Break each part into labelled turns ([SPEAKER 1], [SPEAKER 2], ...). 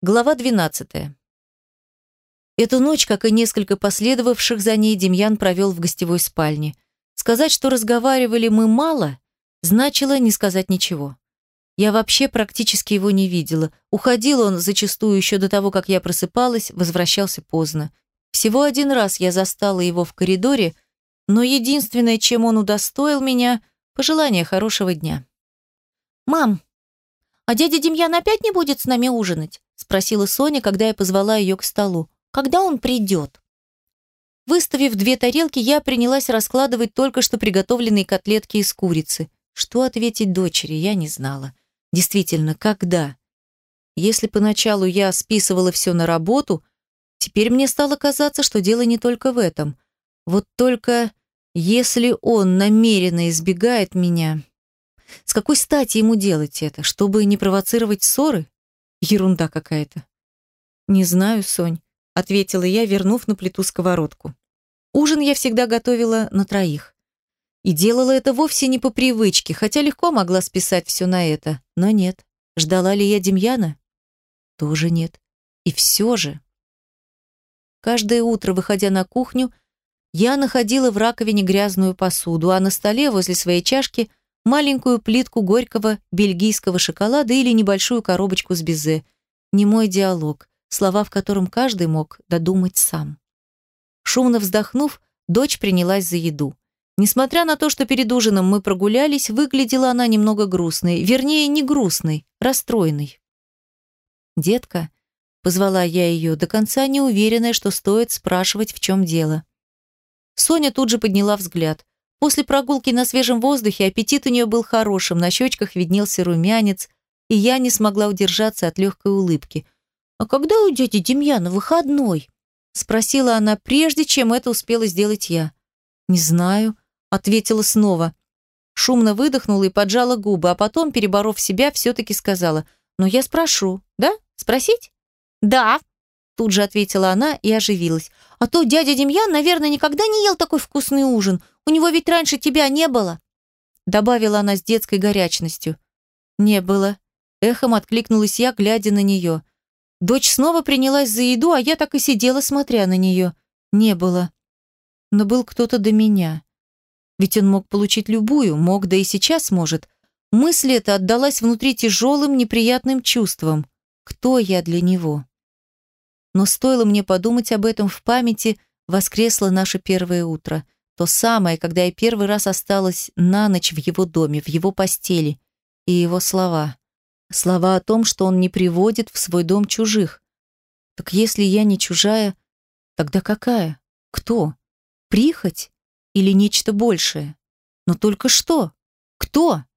[SPEAKER 1] Глава 12. Эту ночь, как и несколько последовавших за ней, Демьян провел в гостевой спальне. Сказать, что разговаривали мы мало, значило не сказать ничего. Я вообще практически его не видела. Уходил он зачастую еще до того, как я просыпалась, возвращался поздно. Всего один раз я застала его в коридоре, но единственное, чем он удостоил меня – пожелание хорошего дня. «Мам, а дядя Демьян опять не будет с нами ужинать?» – спросила Соня, когда я позвала ее к столу. «Когда он придет?» Выставив 2 тарелки, я принялась раскладывать только что приготовленные котлетки из курицы. Что ответить дочери, я не знала. Действительно, когда? Если поначалу я списывала все на работу, теперь мне стало казаться, что дело не только в этом. Вот только если он намеренно избегает меня... С какой стати ему делать это? Чтобы не провоцировать ссоры? Ерунда какая-то. «Не знаю, Сонь», — ответила я, вернув на плиту сковородку. Ужин я всегда готовила на 3. И делала это вовсе не по привычке, хотя легко могла списать все на это. Но нет. Ждала ли я Демьяна? Тоже нет. И все же. Каждое утро, выходя на кухню, я находила в раковине грязную посуду, а на столе возле своей чашки маленькую плитку горького бельгийского шоколада или небольшую коробочку с безе. Немой диалог, слова в котором каждый мог додумать сам. Шумно вздохнув, дочь принялась за еду. Несмотря на то, что перед ужином мы прогулялись, выглядела она немного грустной, вернее, не грустной, расстроенной. «Детка», — позвала я ее, до конца не уверенная, что стоит спрашивать, в чем дело. Соня тут же подняла взгляд. После прогулки на свежем воздухе аппетит у нее был хорошим, на щечках виднелся румянец, и я не смогла удержаться от легкой улыбки. «А когда у дяди Демьяна выходной?» — спросила она, прежде чем это успела сделать я. «Не знаю», — ответила снова. Шумно выдохнула и поджала губы, а потом, переборов себя, все-таки сказала: «Ну, я спрошу, да? Спросить?» «Да», — тут же ответила она и оживилась. «А то дядя Демьян, наверное, никогда не ел такой вкусный ужин. У него ведь раньше тебя не было», — добавила она с детской горячностью. «Не было», — эхом откликнулась я, глядя на нее. Дочь снова принялась за еду, а я так и сидела, смотря на нее. Не было. Но был кто-то до меня. Ведь он мог получить любую, мог, да и сейчас может. Мысль эта отдалась внутри тяжелым, неприятным чувством. Кто я для него? Но стоило мне подумать об этом, в памяти воскресло наше первое утро. То самое, когда я первый раз осталась на ночь в его доме, в его постели. И его слова. Слова о том, что он не приводит в свой дом чужих. Так если я не чужая, тогда какая? Кто? Прихоть? Или нечто большее? Но только что? Кто?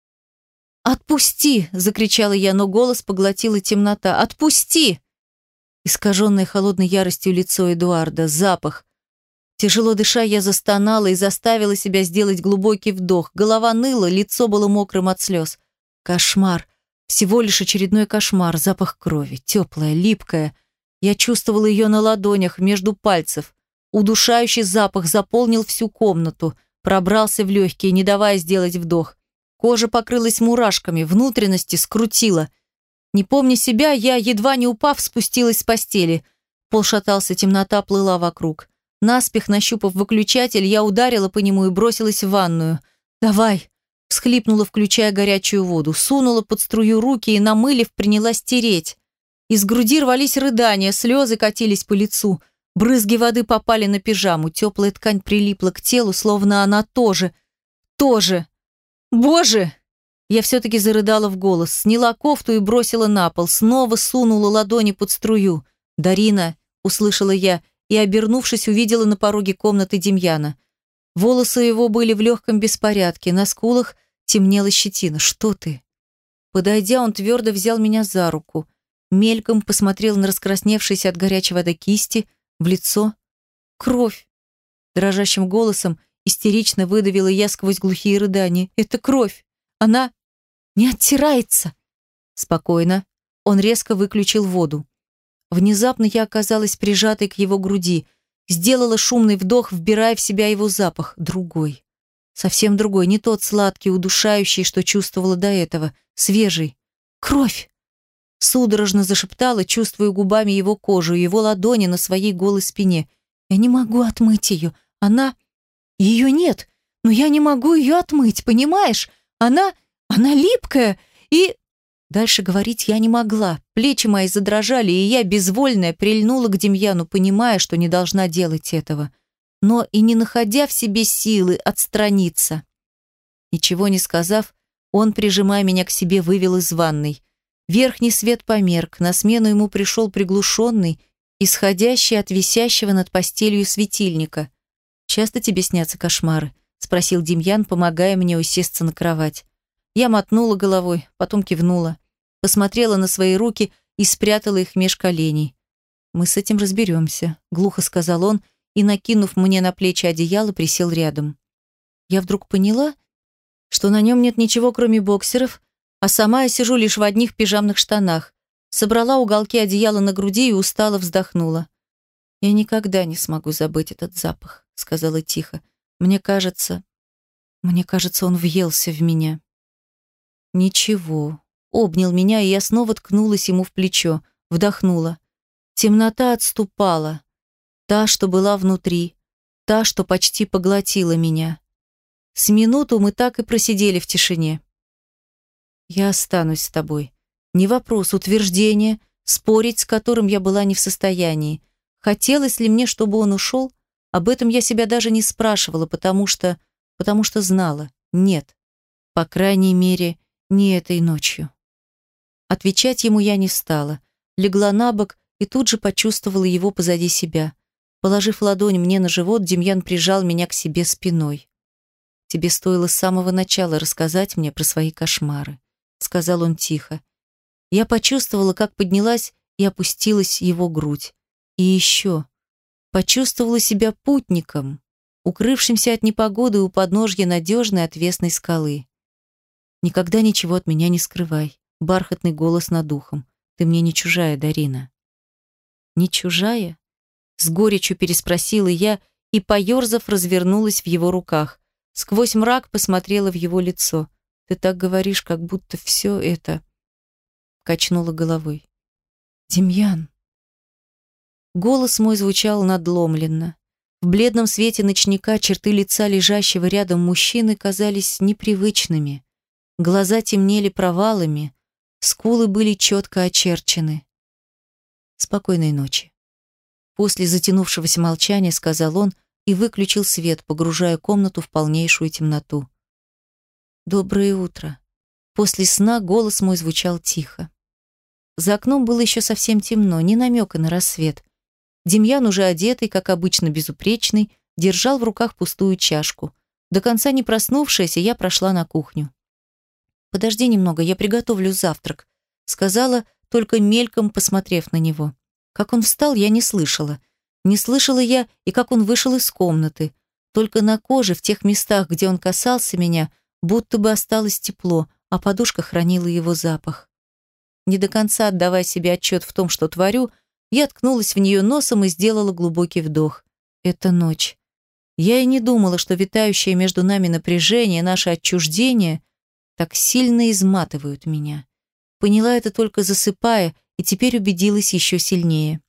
[SPEAKER 1] «Отпусти!» — закричала я, но голос поглотила темнота. «Отпусти!» Искаженное холодной яростью лицо Эдуарда, запах. Тяжело дыша, я застонала и заставила себя сделать глубокий вдох. Голова ныла, лицо было мокрым от слез. Кошмар. Всего лишь очередной кошмар. Запах крови. Теплая, липкая. Я чувствовала ее на ладонях, между пальцев. Удушающий запах заполнил всю комнату. Пробрался в легкие, не давая сделать вдох. Кожа покрылась мурашками, внутренности скрутила. Не помня себя, я, едва не упав, спустилась с постели. Пол шатался, темнота плыла вокруг. Наспех нащупав выключатель, я ударила по нему и бросилась в ванную. «Давай!» – всхлипнула, включая горячую воду. Сунула под струю руки и, намылив, принялась тереть. Из груди рвались рыдания, слезы катились по лицу. Брызги воды попали на пижаму. Теплая ткань прилипла к телу, словно она тоже. «Боже!» Я все-таки зарыдала в голос, сняла кофту и бросила на пол. Снова сунула ладони под струю. «Дарина!» – услышала я и, обернувшись, увидела на пороге комнаты Демьяна. Волосы его были в легком беспорядке, на скулах темнела щетина. «Что ты?» Подойдя, он твердо взял меня за руку. Мельком посмотрел на раскрасневшиеся от горячей воды кисти, в лицо. «Кровь!» Дрожащим голосом истерично выдавила я сквозь глухие рыдания. «Это кровь! Она не оттирается!» «Спокойно». Он резко выключил воду. Внезапно я оказалась прижатой к его груди, сделала шумный вдох, вбирая в себя его запах. Другой. Совсем другой, не тот сладкий, удушающий, что чувствовала до этого. Свежий. «Кровь!» Судорожно зашептала, чувствуя губами его кожу, его ладони на своей голой спине. «Я не могу отмыть ее. Она... Ее нет, но я не могу ее отмыть, понимаешь? Она липкая и...» Дальше говорить я не могла. Плечи мои задрожали, и я, безвольная, прильнула к Демьяну, понимая, что не должна делать этого. Но и не находя в себе силы отстраниться. Ничего не сказав, он, прижимая меня к себе, вывел из ванной. Верхний свет померк, на смену ему пришел приглушенный, исходящий от висящего над постелью светильника. «Часто тебе снятся кошмары?» — спросил Демьян, помогая мне усесться на кровать. Я мотнула головой, потом кивнула, посмотрела на свои руки и спрятала их меж коленей. «Мы с этим разберемся», — глухо сказал он, и, накинув мне на плечи одеяло, присел рядом. Я вдруг поняла, что на нем нет ничего, кроме боксеров, а сама я сижу лишь в одних пижамных штанах. Собрала уголки одеяла на груди и устало вздохнула. «Я никогда не смогу забыть этот запах», — сказала тихо. Мне кажется, он въелся в меня». «Ничего». Обнял меня, и я снова ткнулась ему в плечо, вдохнула. Темнота отступала. Та, что была внутри, та, что почти поглотила меня. С минуту мы так и просидели в тишине. «Я останусь с тобой». Не вопрос, утверждение, спорить с которым я была не в состоянии. Хотелось ли мне, чтобы он ушел? Об этом я себя даже не спрашивала, потому что знала. Нет. По крайней мере, не этой ночью. Отвечать ему я не стала. Легла на бок и тут же почувствовала его позади себя. Положив ладонь мне на живот, Демьян прижал меня к себе спиной. «Тебе стоило с самого начала рассказать мне про свои кошмары», — сказал он тихо. Я почувствовала, как поднялась и опустилась его грудь. И еще почувствовала себя путником, укрывшимся от непогоды у подножья надежной отвесной скалы. «Никогда ничего от меня не скрывай», — бархатный голос над ухом. «Ты мне не чужая, Дарина». «Не чужая?» — с горечью переспросила я и, поерзав, развернулась в его руках. Сквозь мрак посмотрела в его лицо. «Ты так говоришь, как будто все это...» Качнула головой. «Демьян». Голос мой звучал надломленно. В бледном свете ночника черты лица лежащего рядом мужчины казались непривычными. Глаза темнели провалами, скулы были четко очерчены. «Спокойной ночи». После затянувшегося молчания сказал он и выключил свет, погружая комнату в полнейшую темноту. «Доброе утро». После сна голос мой звучал тихо. За окном было еще совсем темно, ни намека на рассвет. Демьян, уже одетый, как обычно безупречный, держал в руках пустую чашку. До конца не проснувшаяся, я прошла на кухню. «Подожди немного, я приготовлю завтрак», — сказала, только мельком посмотрев на него. Как он встал, я не слышала. Не слышала я и как он вышел из комнаты. Только на коже, в тех местах, где он касался меня, будто бы осталось тепло, а подушка хранила его запах. Не до конца отдавая себе отчет в том, что творю, я ткнулась в нее носом и сделала глубокий вдох. Это ночь. Я и не думала, что витающее между нами напряжение, наше отчуждение так сильно изматывают меня. Поняла это только засыпая, и теперь убедилась еще сильнее.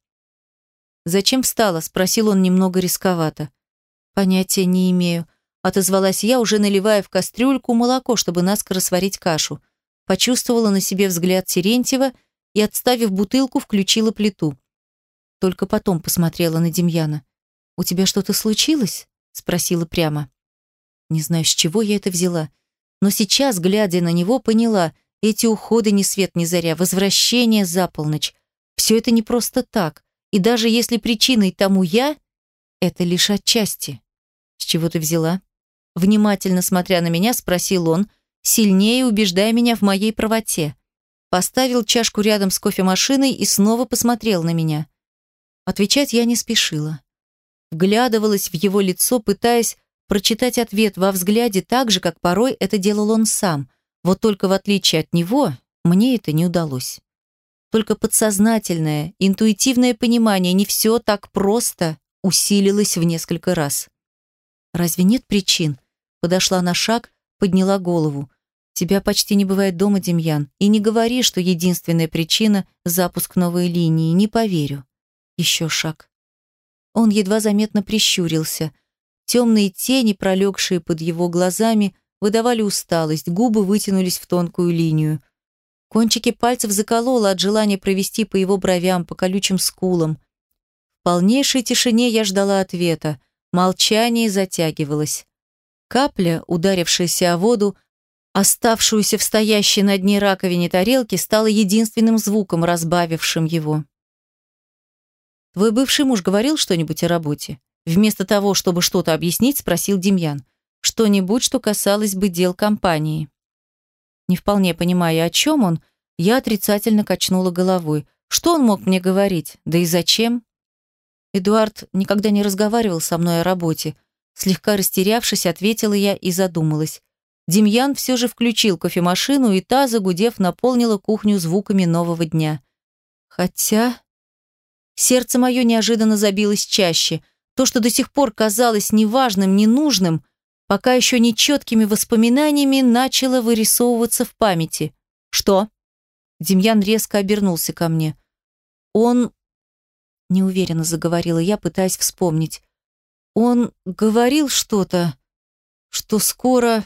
[SPEAKER 1] «Зачем встала?» — спросил он немного рисковато. «Понятия не имею», — отозвалась я, уже наливая в кастрюльку молоко, чтобы наскоро сварить кашу. Почувствовала на себе взгляд Терентьева и, отставив бутылку, включила плиту. Только потом посмотрела на Демьяна. «У тебя что-то случилось?» — спросила прямо. Не знаю, с чего я это взяла, но сейчас, глядя на него, поняла, эти уходы ни свет ни заря, возвращение за полночь. Все это не просто так, и даже если причиной тому я, это лишь отчасти. «С чего ты взяла?» Внимательно смотря на меня, спросил он, сильнее убеждая меня в моей правоте. Поставил чашку рядом с кофемашиной и снова посмотрел на меня. Отвечать я не спешила. Вглядывалась в его лицо, пытаясь прочитать ответ во взгляде так же, как порой это делал он сам. Вот только в отличие от него, мне это не удалось. Только подсознательное, интуитивное понимание, не все так просто, усилилось в несколько раз. «Разве нет причин?» Подошла на шаг, подняла голову. Тебя почти не бывает дома, Демьян. И не говори, что единственная причина – запуск новой линии. Не поверю. Еще шаг. Он едва заметно прищурился. Темные тени, пролегшие под его глазами, выдавали усталость, губы вытянулись в тонкую линию. Кончики пальцев закололо от желания провести по его бровям, по колючим скулам. В полнейшей тишине я ждала ответа. Молчание затягивалось. Капля, ударившаяся о воду, оставшуюся в стоящей на дне раковине тарелки, стала единственным звуком, разбавившим его. «Твой бывший муж говорил что-нибудь о работе?» Вместо того, чтобы что-то объяснить, спросил Демьян. Что-нибудь, что касалось бы дел компании. Не вполне понимая, о чем он, я отрицательно качнула головой. Что он мог мне говорить? Да и зачем? Эдуард никогда не разговаривал со мной о работе. Слегка растерявшись, ответила я и задумалась. Демьян все же включил кофемашину, и та, загудев, наполнила кухню звуками нового дня. Хотя... Сердце мое неожиданно забилось чаще. То, что до сих пор казалось неважным, ненужным, пока еще нечеткими воспоминаниями, начало вырисовываться в памяти. «Что?» Демьян резко обернулся ко мне. «Он...» Неуверенно заговорила я, пытаясь вспомнить. «Он говорил что-то, что скоро...»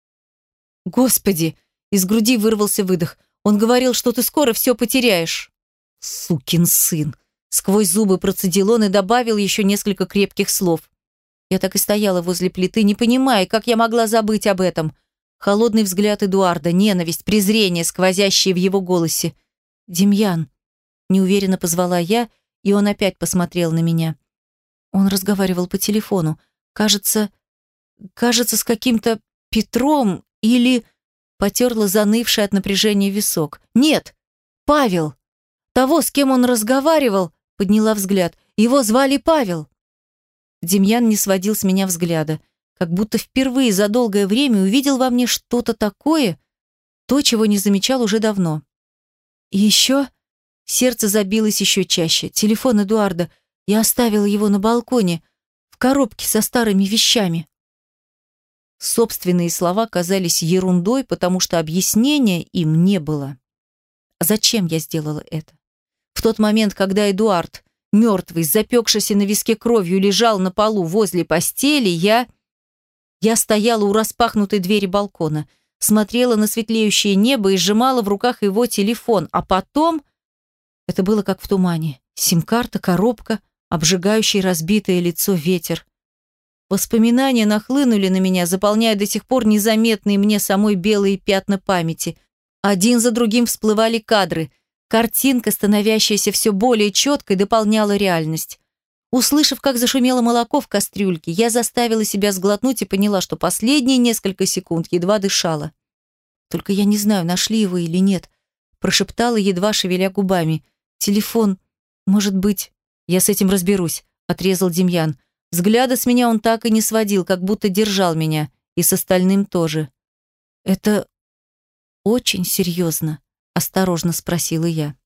[SPEAKER 1] «Господи!» Из груди вырвался выдох. «Он говорил, что ты скоро все потеряешь». «Сукин сын!» Сквозь зубы процедил он и добавил еще несколько крепких слов. Я так и стояла возле плиты, не понимая, как я могла забыть об этом. Холодный взгляд Эдуарда, ненависть, презрение, сквозящие в его голосе. «Демьян», — неуверенно позвала я, и он опять посмотрел на меня. Он разговаривал по телефону. Кажется, с каким-то Петром или... Потерла занывший от напряжения висок. «Нет, Павел! Того, с кем он разговаривал!» Подняла взгляд. «Его звали Павел!» Демьян не сводил с меня взгляда, как будто впервые за долгое время увидел во мне что-то такое, то, чего не замечал уже давно. И еще сердце забилось еще чаще. Телефон Эдуарда. Я оставила его на балконе, в коробке со старыми вещами. Собственные слова казались ерундой, потому что объяснения им не было. А зачем я сделала это? В тот момент, когда Эдуард, мертвый, запекшийся на виске кровью, лежал на полу возле постели, я стояла у распахнутой двери балкона, смотрела на светлеющее небо и сжимала в руках его телефон, а потом... Это было как в тумане. Сим-карта, коробка, обжигающий разбитое лицо ветер. Воспоминания нахлынули на меня, заполняя до сих пор незаметные мне самой белые пятна памяти. Один за другим всплывали кадры. Картинка, становящаяся все более четкой, дополняла реальность. Услышав, как зашумело молоко в кастрюльке, я заставила себя сглотнуть и поняла, что последние несколько секунд едва дышала. «Только я не знаю, нашли его или нет», прошептала, едва шевеля губами. «Телефон, может быть...» «Я с этим разберусь», отрезал Демьян. Взгляда с меня он так и не сводил, как будто держал меня, и с остальным тоже. «Это очень серьезно?» Осторожно спросила я.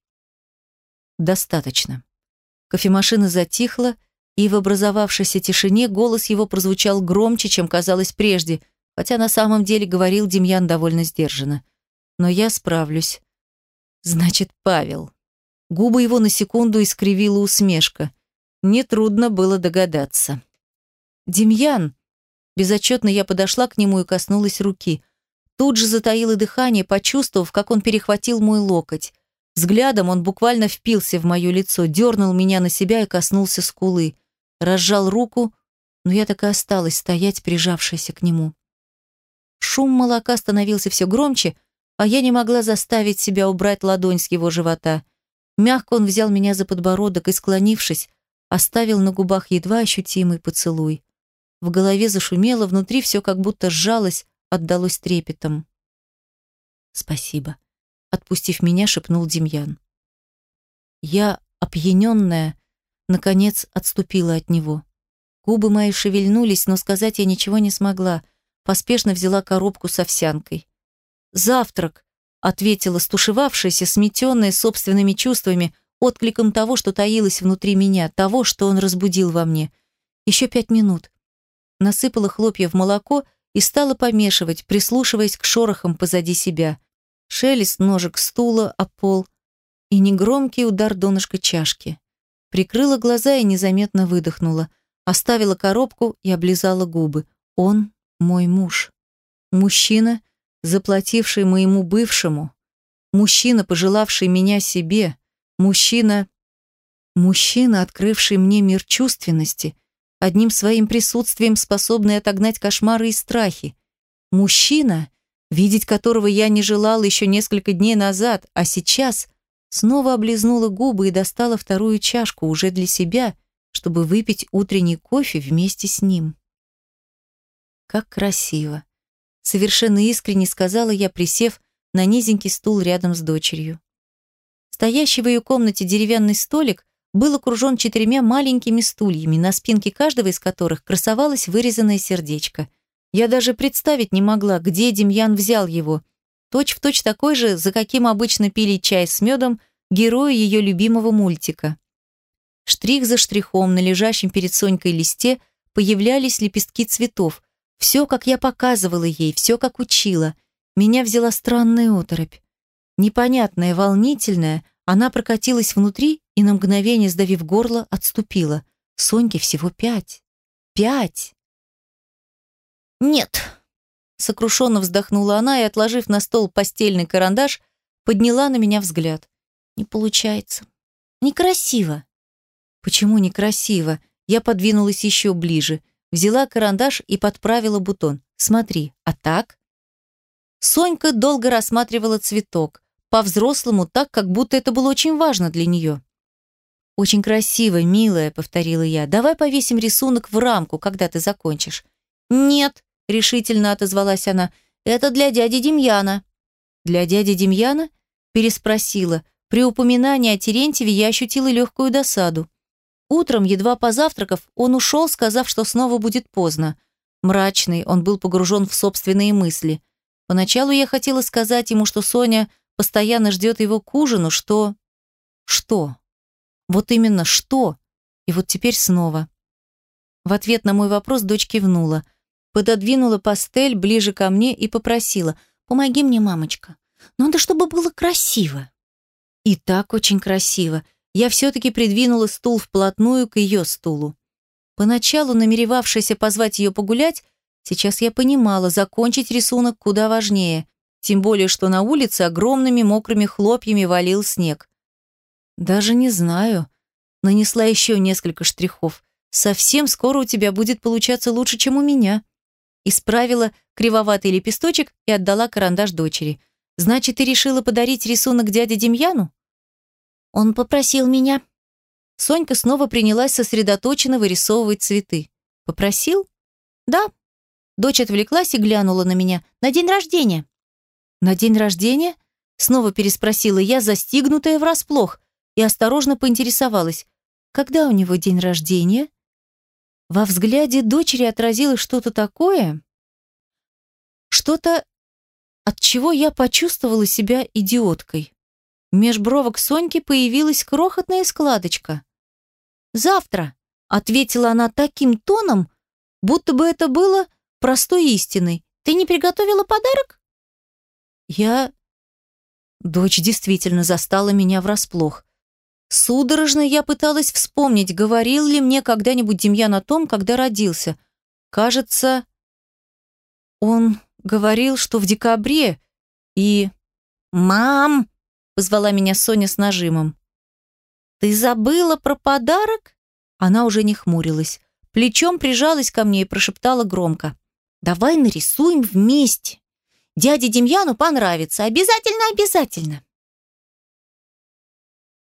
[SPEAKER 1] Достаточно. Кофемашина затихла, и в образовавшейся тишине голос его прозвучал громче, чем казалось прежде, хотя на самом деле говорил Демьян довольно сдержанно. Но я справлюсь. Значит, Павел. Губы его на секунду искривила усмешка. Нетрудно было догадаться. Демьян! Безотчетно я подошла к нему и коснулась руки. Тут же затаила дыхание, почувствовав, как он перехватил мой локоть. Взглядом он буквально впился в мое лицо, дернул меня на себя и коснулся скулы. Разжал руку, но я так и осталась стоять, прижавшаяся к нему. Шум молока становился все громче, а я не могла заставить себя убрать ладонь с его живота. Мягко он взял меня за подбородок и, склонившись, оставил на губах едва ощутимый поцелуй. В голове зашумело, внутри все как будто сжалось, отдалось трепетом. «Спасибо», — отпустив меня, шепнул Демьян. Я, опьяненная, наконец отступила от него. Губы мои шевельнулись, но сказать я ничего не смогла. Поспешно взяла коробку с овсянкой. «Завтрак», — ответила стушевавшаяся, сметенная собственными чувствами, откликом того, что таилось внутри меня, того, что он разбудил во мне. «Еще 5 минут». Насыпала хлопья в молоко и стала помешивать, прислушиваясь к шорохам позади себя. Шелест ножек стула о пол и негромкий удар донышка чашки. Прикрыла глаза и незаметно выдохнула. Оставила коробку и облизала губы. Он мой муж. Мужчина, заплативший моему бывшему. Мужчина, пожелавший меня себе. Мужчина, открывший мне мир чувственности, одним своим присутствием способный отогнать кошмары и страхи. Мужчина, видеть которого я не желала еще несколько дней назад, а сейчас снова облизнула губы и достала вторую чашку уже для себя, чтобы выпить утренний кофе вместе с ним. Как красиво! Совершенно искренне сказала я, присев на низенький стул рядом с дочерью. Стоящий в ее комнате деревянный столик был окружен 4 маленькими стульями, на спинке каждого из которых красовалось вырезанное сердечко. Я даже представить не могла, где Демьян взял его. Точь-в-точь такой же, за каким обычно пили чай с медом герои ее любимого мультика. Штрих за штрихом на лежащем перед Сонькой листе появлялись лепестки цветов. Все, как я показывала ей, все, как учила. Меня взяла странная оторопь. Непонятная, волнительная, она прокатилась внутри и на мгновение, сдавив горло, отступила. Соньке всего 5. 5. «Нет!» — сокрушенно вздохнула она и, отложив на стол постельный карандаш, подняла на меня взгляд. «Не получается. Некрасиво». «Почему некрасиво?» Я подвинулась еще ближе, взяла карандаш и подправила бутон. «Смотри, а так?» Сонька долго рассматривала цветок, по-взрослому так, как будто это было очень важно для нее. «Очень красиво, милая», — повторила я. «Давай повесим рисунок в рамку, когда ты закончишь». «Нет», — решительно отозвалась она, — «это для дяди Демьяна». «Для дяди Демьяна?» — переспросила. При упоминании о Терентьеве я ощутила легкую досаду. Утром, едва позавтракав, он ушел, сказав, что снова будет поздно. Мрачный, он был погружен в собственные мысли. Поначалу я хотела сказать ему, что Соня постоянно ждет его к ужину, что... Что? Вот именно что? И вот теперь снова. В ответ на мой вопрос дочь кивнула, пододвинула пастель ближе ко мне и попросила: «Помоги мне, мамочка. Надо, чтобы было красиво». И так очень красиво. Я все-таки придвинула стул вплотную к ее стулу. Поначалу, намеревавшаяся позвать ее погулять, сейчас я понимала, закончить рисунок куда важнее, тем более, что на улице огромными мокрыми хлопьями валил снег. «Даже не знаю». Нанесла еще несколько штрихов. «Совсем скоро у тебя будет получаться лучше, чем у меня». Исправила кривоватый лепесточек и отдала карандаш дочери. «Значит, ты решила подарить рисунок дяде Демьяну?» «Он попросил меня». Сонька снова принялась сосредоточенно вырисовывать цветы. «Попросил?» «Да». Дочь отвлеклась и глянула на меня. «На день рождения». «На день рождения?» Снова переспросила я, застигнутая врасплох, и осторожно поинтересовалась. «Когда у него день рождения?» Во взгляде дочери отразилось что-то такое, что-то, от чего я почувствовала себя идиоткой. Меж бровок Соньки появилась крохотная складочка. «Завтра», — ответила она таким тоном, будто бы это было простой истиной. «Ты не приготовила подарок?» Дочь действительно застала меня врасплох. Судорожно я пыталась вспомнить, говорил ли мне когда-нибудь Демьян о том, когда родился. Кажется, он говорил, что в декабре, и... «Мам!» — позвала меня Соня с нажимом. «Ты забыла про подарок?» Она уже не хмурилась. Плечом прижалась ко мне и прошептала громко: «Давай нарисуем вместе. Дяде Демьяну понравится. Обязательно, обязательно».